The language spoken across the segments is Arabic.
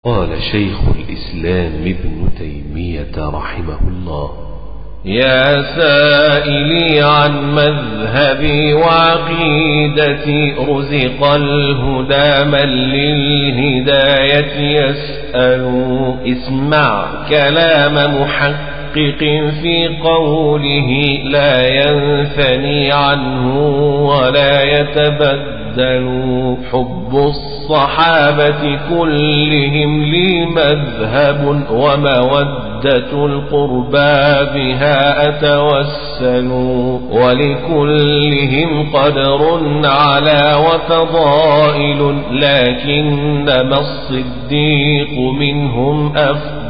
قال شيخ الإسلام ابن تيمية رحمه الله: يا سائلي عن مذهبي وعقيدتي، رزق الهدى من للهداية يسأل. اسمع كلام محقق في قوله، لا ينثني عنه ولا يتبدل. حب الصحابة كلهم لي مذهب، ومودة القربى بها أتوسل. ولكلهم قدر على وفضائل، لكنما الصديق منهم أفضل.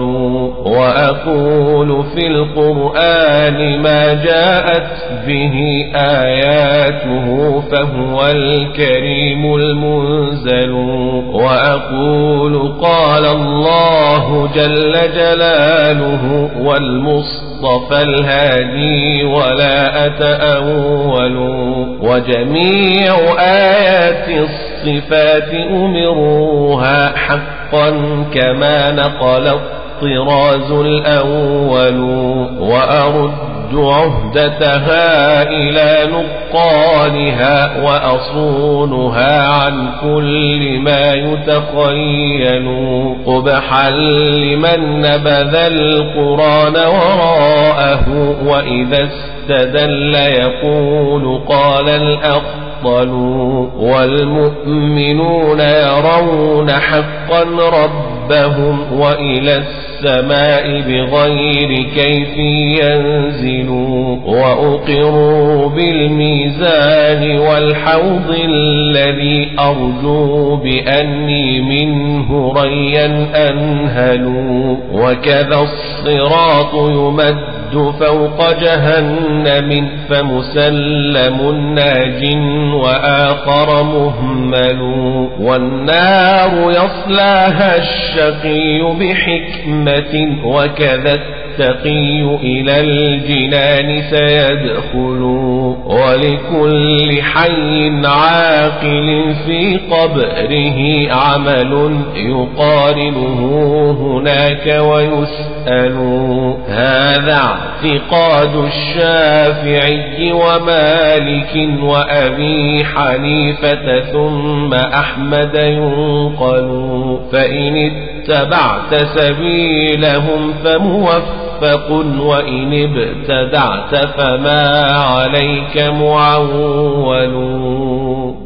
وأقول في القرآن ما جاءت به آياته، فهو الكريم المنزل. وأقول قال الله جل جلاله، والمصطفى الهادي ولا أتأول. وجميع آيات الصفات أمروها حقا كما نقل الطراز الأول. وأرد عهدتها إلى نقالها، وأصونها عن كل ما يتخيل. قبحا لمن نبذ القرآن وراءه، وإذا استدل يقول قال الأفضل. والمؤمنون يرون حقا ربهم، وإلى السماء بغير كيف ينزل. وأقر بالميزان والحوض الذي أرجو بأني منه ريا أنهل. وكذا الصراط يمد فوق جهنم، فمسلم ناج وآخر مهمل. والنار يصلاها الشقي بحكمة، وكذا التقي إلى الجنان سيدخل. ولكل حي عاقل في قبره عمل يقارنه هناك ويسأل. هذا اعتقاد الشافعي ومالك وأبي حنيفة ثم أحمد ينقل. فإن اتبعت سبيلهم فموفق، وإن ابتدعت فما عليك معول.